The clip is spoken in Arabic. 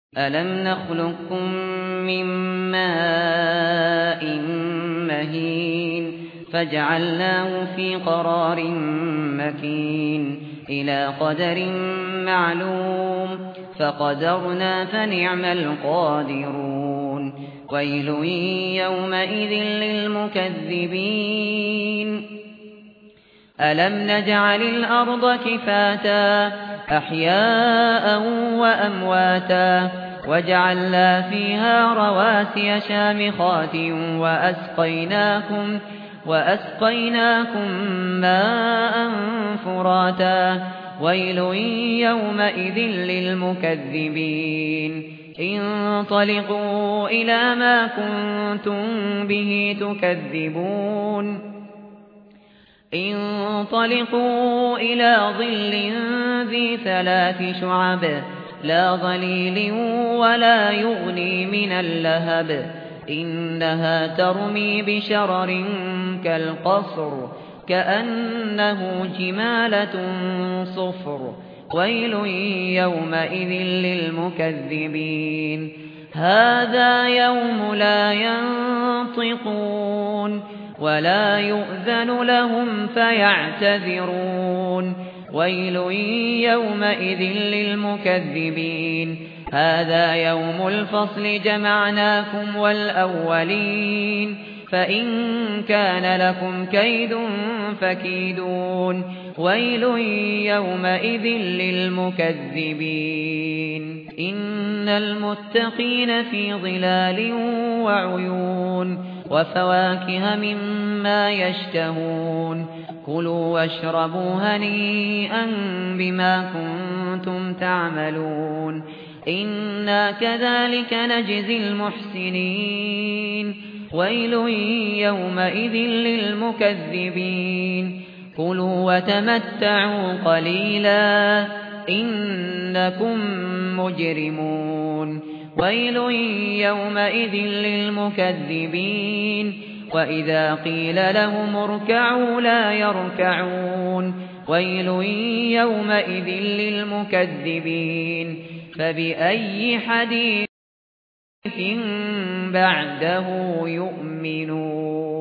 أَلَمْ نَخْلُقكُّم مِّن مَّاءٍ مَّهِينٍ فَجَعَلْنَاهُ فِي قَرَارٍ مَّكِينٍ إِلَىٰ قَدَرٍ مَّعْلُومٍ فَقَدَرْنَا فَنِعْمَ الْقَادِرُونَ وَيْلٌ يَوْمَئِذٍ لِّلْمُكَذِّبِينَ أَلَمْ نَجْعَلِ الْأَرْضَ كِفَاتًا أَحْيَاءً وَأَمْوَاتًا وَجَعَلْنَا فِيهَا رَوَاسِيَ شَامِخَاتٍ وَأَسْقَيْنَاكُم مَّاءً فُرَاتًا وَيْلٌ يَوْمَئِذٍ لِّلْمُكَذِّبِينَ انطَلِقُوا إِلَىٰ مَا كُنتُم بِهِ تُكَذِّبُونَ انطَلِقُوا إِلَىٰ ظِلٍّ ذِي 3 شُعَبٍ لَّا ظَلِيلٍ وَلَا يُغْنِي مِنَ اللَّهَبِ إِنَّهَا تَرْمِي بِشَرَرٍ كَالْقَصْرِ كَأَنَّهُ جِمَالَتٌ صُفْرٌ وَيْلٌ يَوْمَئِذٍ لِّلْمُكَذِّبِينَ هَٰذَا يَوْمُ لَا يَنطِقُونَ وَلَا يُؤْذَنُ لَهُمْ فَيَعْتَذِرُونَ وَيْلٌ يَوْمَئِذٍ لِّلْمُكَذِّبِينَ هَٰذَا يَوْمُ الْفَصْلِ جَمَعْنَاكُمْ وَالْأَوَّلِينَ فَإِن كَانَ لَكُمْ كَيْدٌ فَكِيدُونِ وَيْلٌ يَوْمَئِذٍ لِّلْمُكَذِّبِينَ إِنَّ الْمُتَّقِينَ فِي ظِلَالٍ وَعُيُونٍ وَفَوَاكِهَ مِمَّا يَشْتَهُونَ كُلُوا وَاشْرَبُوا هَنِيئًا بِمَا كُنتُمْ تَعْمَلُونَ إِنَّا كَذَلِكَ نَجْزِي الْمُحْسِنِينَ وَيْلٌ يَوْمَئِذٍ لِّلْمُكَذِّبِينَ كُلُوا وَتَمَتَّعُوا قَلِيلًا إِنَّكُمْ مُجْرِمُونَ وَيْلٌ يَوْمَئِذٍ لِّلْمُكَذِّبِينَ وَإِذَا قِيلَ لَهُمُ ارْكَعُوا لَا يَرْكَعُونَ وَيْلٌ يَوْمَئِذٍ لِّلْمُكَذِّبِينَ فَبِأَيِّ حَدِيثٍ بَعْدَهُ يُؤْمِنُونَ